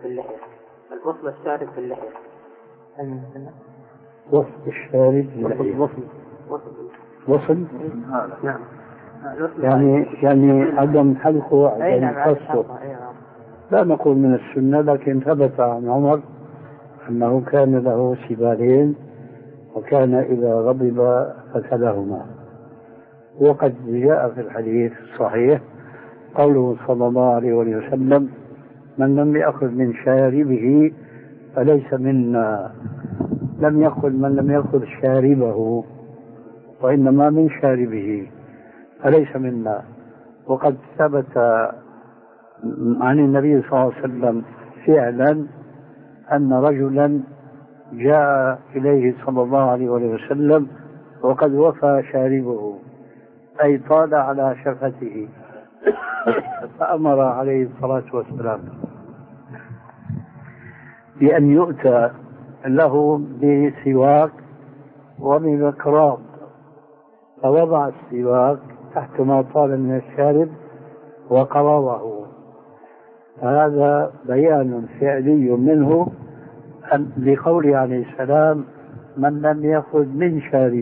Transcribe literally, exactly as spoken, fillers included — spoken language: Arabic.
في اللحية، الوصل الشارب في اللحية. وصل الشارب في اللحية. وصل وصل. نعم. يعني يعني عدم حلقه عدم قصه. لا نقول من السنة، لكن ثبت عن عمر أنه كان له سبالين وكان إذا غضب فكلهما. وقد جاء في الحديث الصحيح قوله صلى الله عليه وسلم: من لم يأخذ من شاربه فليس منا. لم يقل من لم يأخذ شاربه، وإنما من شاربه، فليس منا. وقد ثبت عن النبي صلى الله عليه وسلم فعلا أن رجلا جاء إليه صلى الله عليه وسلم وقد وفى شاربه، أي طال على شفته، فأمر عليه الصلاة والسلام بأن يؤتى له بسواك وبمكراب، فوضع السواك تحت ما طال من الشارب وقرضه. هذا بيان فعلي منه لقوله عليه السلام: من لم يأخذ من شارب